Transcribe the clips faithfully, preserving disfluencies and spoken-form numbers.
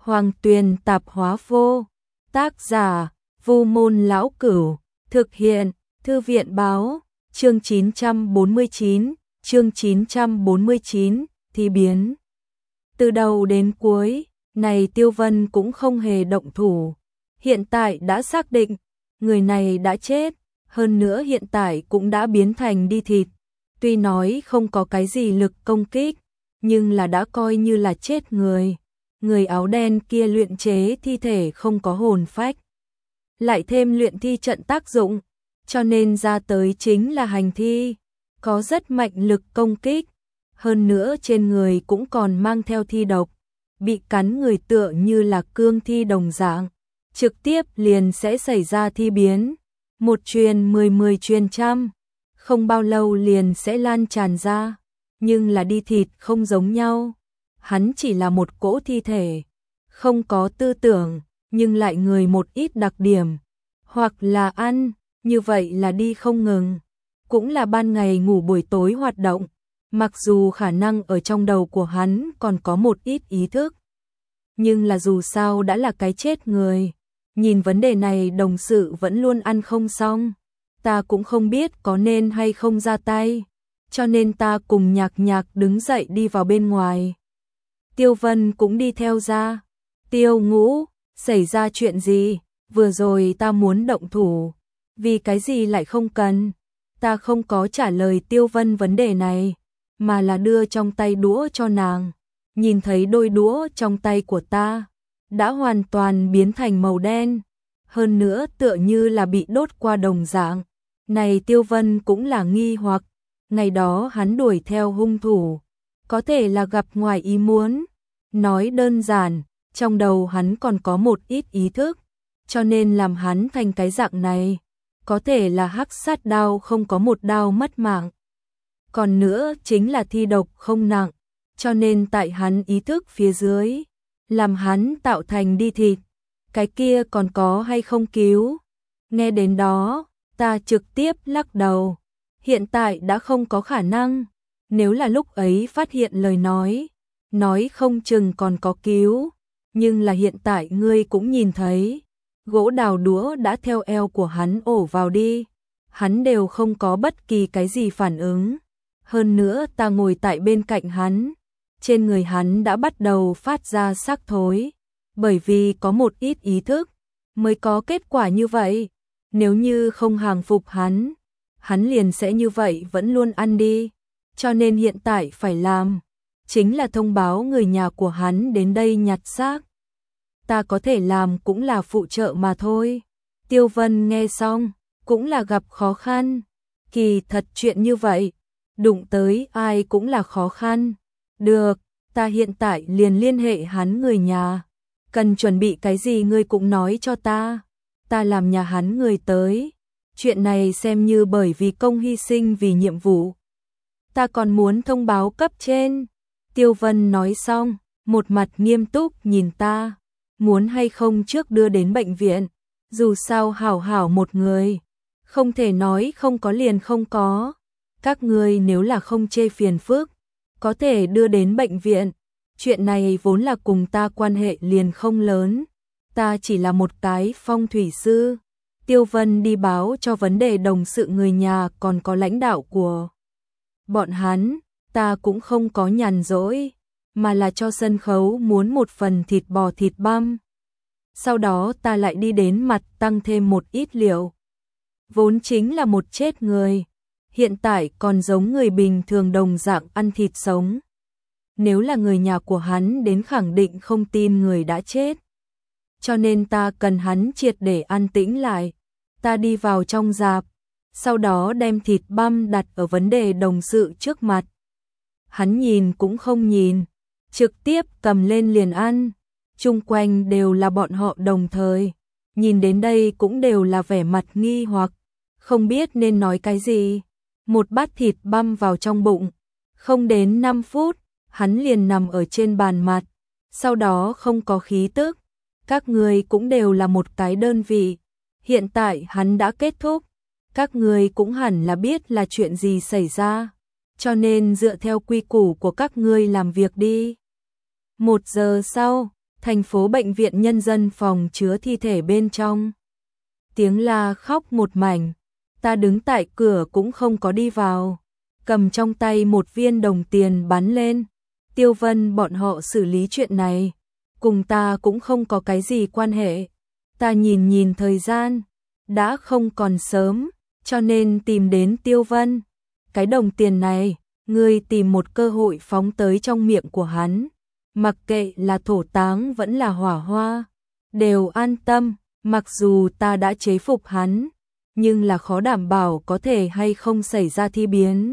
Hoàng Tuyền Tạp Hóa Vô. Tác giả: Vu Môn Lão Cửu. Thực hiện: Thư viện báo. Chương chín trăm bốn mươi chín. Chương chín trăm bốn mươi chín. Thi biến. Từ đầu đến cuối, này Tiêu Vân cũng không hề động thủ. Hiện tại đã xác định, người này đã chết, hơn nữa hiện tại cũng đã biến thành đi thịt. Tuy nói không có cái gì lực công kích, nhưng là đã coi như là chết người. Người áo đen kia luyện chế thi thể không có hồn phách, lại thêm luyện thi trận tác dụng, cho nên ra tới chính là hành thi, có rất mạnh lực công kích, hơn nữa trên người cũng còn mang theo thi độc, bị cắn người tựa như là cương thi đồng dạng, trực tiếp liền sẽ xảy ra thi biến, một truyền mười, mười truyền trăm, không bao lâu liền sẽ lan tràn ra, nhưng là đi thịt không giống nhau, hắn chỉ là một cỗ thi thể, không có tư tưởng, nhưng lại người một ít đặc điểm, hoặc là ăn, như vậy là đi không ngừng, cũng là ban ngày ngủ buổi tối hoạt động, mặc dù khả năng ở trong đầu của hắn còn có một ít ý thức, nhưng là dù sao đã là cái chết người, nhìn vấn đề này đồng sự vẫn luôn ăn không xong, ta cũng không biết có nên hay không ra tay, cho nên ta cùng Nhạc Nhạc đứng dậy đi vào bên ngoài. Tiêu Vân cũng đi theo ra. Tiêu Ngũ, xảy ra chuyện gì? Vừa rồi ta muốn động thủ, vì cái gì lại không cần? Ta không có trả lời Tiêu Vân vấn đề này, mà là đưa trong tay đũa cho nàng. Nhìn thấy đôi đũa trong tay của ta, đã hoàn toàn biến thành màu đen, hơn nữa tựa như là bị đốt qua đồng dạng. Này Tiêu Vân cũng là nghi hoặc, ngày đó hắn đuổi theo hung thủ, có thể là gặp ngoài ý muốn. Nói đơn giản, trong đầu hắn còn có một ít ý thức, cho nên làm hắn thành cái dạng này. Có thể là hắc sát đao không có một đao mất mạng. Còn nữa chính là thi độc không nặng, cho nên tại hắn ý thức phía dưới, làm hắn tạo thành đi thịt. Cái kia còn có hay không cứu? Nghe đến đó, ta trực tiếp lắc đầu. Hiện tại đã không có khả năng. Nếu là lúc ấy phát hiện lời nói, nói không chừng còn có cứu. Nhưng là hiện tại ngươi cũng nhìn thấy, gỗ đào đũa đã theo eo của hắn ổ vào đi. Hắn đều không có bất kỳ cái gì phản ứng. Hơn nữa ta ngồi tại bên cạnh hắn. Trên người hắn đã bắt đầu phát ra xác thối. Bởi vì có một ít ý thức, mới có kết quả như vậy. Nếu như không hàng phục hắn, hắn liền sẽ như vậy vẫn luôn ăn đi. Cho nên hiện tại phải làm, chính là thông báo người nhà của hắn đến đây nhặt xác. Ta có thể làm cũng là phụ trợ mà thôi. Tiêu Vân nghe xong, cũng là gặp khó khăn. Kỳ thật chuyện như vậy, đụng tới ai cũng là khó khăn. Được, ta hiện tại liền liên hệ hắn người nhà. Cần chuẩn bị cái gì ngươi cũng nói cho ta. Ta làm nhà hắn người tới. Chuyện này xem như bởi vì công hy sinh vì nhiệm vụ. Ta còn muốn thông báo cấp trên. Tiêu Vân nói xong, một mặt nghiêm túc nhìn ta. Muốn hay không trước đưa đến bệnh viện. Dù sao hảo hảo một người, không thể nói không có liền không có. Các ngươi nếu là không chê phiền phức, có thể đưa đến bệnh viện. Chuyện này vốn là cùng ta quan hệ liền không lớn. Ta chỉ là một cái phong thủy sư. Tiêu Vân đi báo cho vấn đề đồng sự người nhà còn có lãnh đạo của bọn hắn. Ta cũng không có nhàn rỗi, mà là cho sân khấu muốn một phần thịt bò thịt băm. Sau đó ta lại đi đến mặt tăng thêm một ít liệu. Vốn chính là một chết người, hiện tại còn giống người bình thường đồng dạng ăn thịt sống. Nếu là người nhà của hắn đến khẳng định không tin người đã chết. Cho nên ta cần hắn triệt để an tĩnh lại. Ta đi vào trong rạp, sau đó đem thịt băm đặt ở vấn đề đồng sự trước mặt. Hắn nhìn cũng không nhìn, trực tiếp cầm lên liền ăn. Chung quanh đều là bọn họ đồng thời, nhìn đến đây cũng đều là vẻ mặt nghi hoặc, không biết nên nói cái gì. Một bát thịt băm vào trong bụng, không đến năm phút, hắn liền nằm ở trên bàn mặt, sau đó không có khí tức. Các người cũng đều là một cái đơn vị, hiện tại hắn đã kết thúc, các người cũng hẳn là biết là chuyện gì xảy ra, cho nên dựa theo quy củ của các ngươi làm việc đi. Một giờ sau, thành phố bệnh viện nhân dân phòng chứa thi thể bên trong. Tiếng la khóc một mảnh, ta đứng tại cửa cũng không có đi vào, cầm trong tay một viên đồng tiền bắn lên. Tiêu Vân bọn họ xử lý chuyện này, cùng ta cũng không có cái gì quan hệ. Ta nhìn nhìn thời gian, đã không còn sớm, cho nên tìm đến Tiêu Vân. Cái đồng tiền này, ngươi tìm một cơ hội phóng tới trong miệng của hắn, mặc kệ là thổ táng vẫn là hỏa hoa, đều an tâm. Mặc dù ta đã chế phục hắn, nhưng là khó đảm bảo có thể hay không xảy ra thi biến.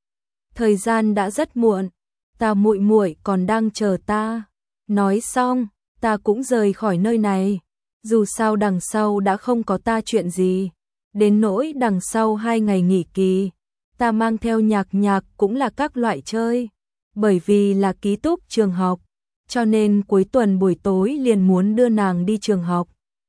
Thời gian đã rất muộn, ta muội muội còn đang chờ ta. Nói xong, ta cũng rời khỏi nơi này. Dù sao đằng sau đã không có ta chuyện gì. Đến nỗi đằng sau hai ngày nghỉ kỳ, ta mang theo nhạc nhạc cũng là các loại chơi. Bởi vì là ký túc trường học, cho nên cuối tuần buổi tối liền muốn đưa nàng đi trường học.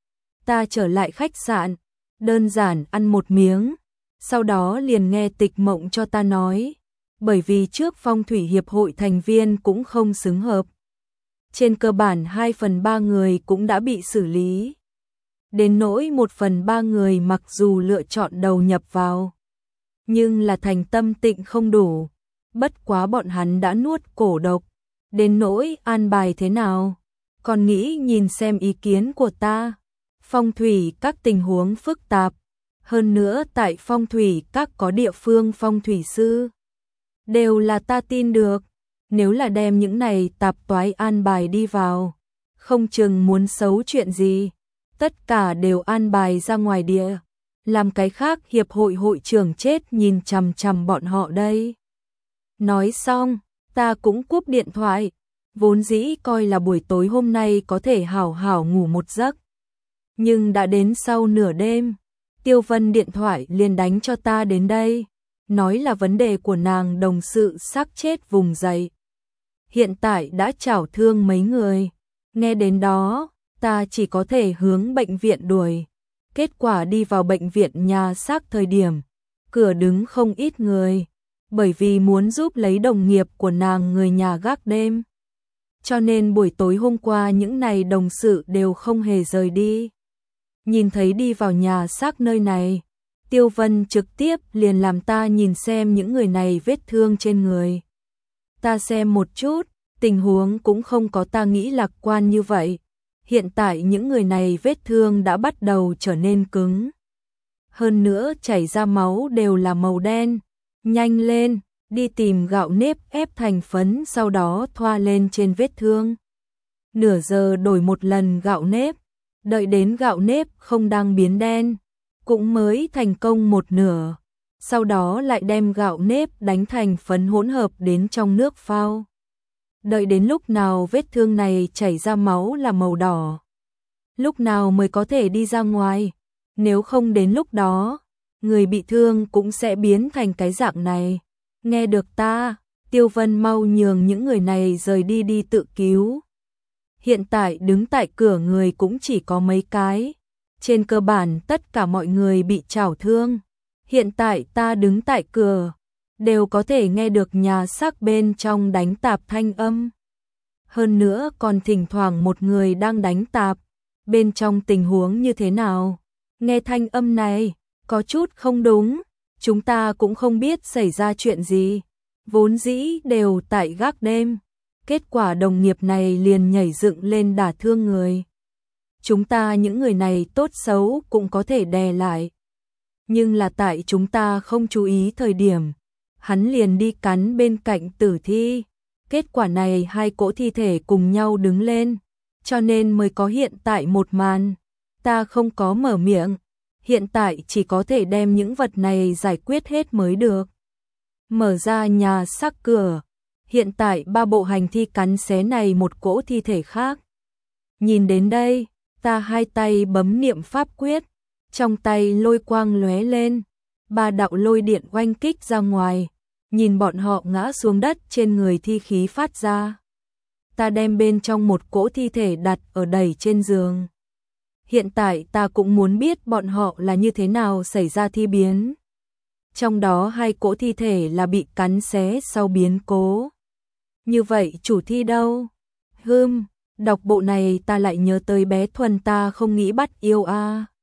Ta trở lại khách sạn, đơn giản ăn một miếng, sau đó liền nghe Tịch Mộng cho ta nói, bởi vì trước phong thủy hiệp hội thành viên cũng không xứng hợp. Trên cơ bản hai phần ba người cũng đã bị xử lý. Đến nỗi một phần ba người mặc dù lựa chọn đầu nhập vào, nhưng là thành tâm tịnh không đủ, bất quá bọn hắn đã nuốt cổ độc. Đến nỗi an bài thế nào, còn nghĩ nhìn xem ý kiến của ta. Phong thủy các tình huống phức tạp, hơn nữa tại phong thủy các có địa phương phong thủy sư, đều là ta tin được. Nếu là đem những này tạp toái an bài đi vào, không chừng muốn xấu chuyện gì, tất cả đều an bài ra ngoài địa, làm cái khác hiệp hội hội trưởng chết nhìn chằm chằm bọn họ đây. Nói xong, ta cũng cúp điện thoại, vốn dĩ coi là buổi tối hôm nay có thể hảo hảo ngủ một giấc. Nhưng đã đến sau nửa đêm, Tiêu Vân điện thoại liền đánh cho ta đến đây, nói là vấn đề của nàng đồng sự xác chết vùng dậy. Hiện tại đã chảo thương mấy người, nghe đến đó, ta chỉ có thể hướng bệnh viện đuổi. Kết quả đi vào bệnh viện nhà xác thời điểm, cửa đứng không ít người, bởi vì muốn giúp lấy đồng nghiệp của nàng người nhà gác đêm. Cho nên buổi tối hôm qua những này đồng sự đều không hề rời đi. Nhìn thấy đi vào nhà xác nơi này, Tiêu Vân trực tiếp liền làm ta nhìn xem những người này vết thương trên người. Ta xem một chút, tình huống cũng không có ta nghĩ lạc quan như vậy. Hiện tại những người này vết thương đã bắt đầu trở nên cứng. Hơn nữa chảy ra máu đều là màu đen. Nhanh lên, đi tìm gạo nếp ép thành phấn sau đó thoa lên trên vết thương. Nửa giờ đổi một lần gạo nếp, đợi đến gạo nếp không đang biến đen, cũng mới thành công một nửa. Sau đó lại đem gạo nếp đánh thành phấn hỗn hợp đến trong nước phao. Đợi đến lúc nào vết thương này chảy ra máu là màu đỏ, lúc nào mới có thể đi ra ngoài. Nếu không đến lúc đó, người bị thương cũng sẽ biến thành cái dạng này. Nghe được ta, Tiêu Vân mau nhường những người này rời đi đi tự cứu. Hiện tại đứng tại cửa người cũng chỉ có mấy cái. Trên cơ bản tất cả mọi người bị chảo thương. Hiện tại ta đứng tại cửa, đều có thể nghe được nhà xác bên trong đánh tạp thanh âm. Hơn nữa còn thỉnh thoảng một người đang đánh tạp. Bên trong tình huống như thế nào? Nghe thanh âm này, có chút không đúng. Chúng ta cũng không biết xảy ra chuyện gì. Vốn dĩ đều tại gác đêm. Kết quả đồng nghiệp này liền nhảy dựng lên đả thương người. Chúng ta những người này tốt xấu cũng có thể đè lại. Nhưng là tại chúng ta không chú ý thời điểm, hắn liền đi cắn bên cạnh tử thi. Kết quả này hai cỗ thi thể cùng nhau đứng lên, cho nên mới có hiện tại một màn. Ta không có mở miệng, hiện tại chỉ có thể đem những vật này giải quyết hết mới được. Mở ra nhà xác cửa, hiện tại ba bộ hành thi cắn xé này một cỗ thi thể khác. Nhìn đến đây, ta hai tay bấm niệm pháp quyết, trong tay lôi quang lóe lên, ba đạo lôi điện oanh kích ra ngoài, nhìn bọn họ ngã xuống đất trên người thi khí phát ra. Ta đem bên trong một cỗ thi thể đặt ở đẩy trên giường. Hiện tại ta cũng muốn biết bọn họ là như thế nào xảy ra thi biến. Trong đó hai cỗ thi thể là bị cắn xé sau biến cố. Như vậy chủ thi đâu? Hừm, Đọc bộ này ta lại nhớ tới bé Thuần ta không nghĩ bắt yêu a.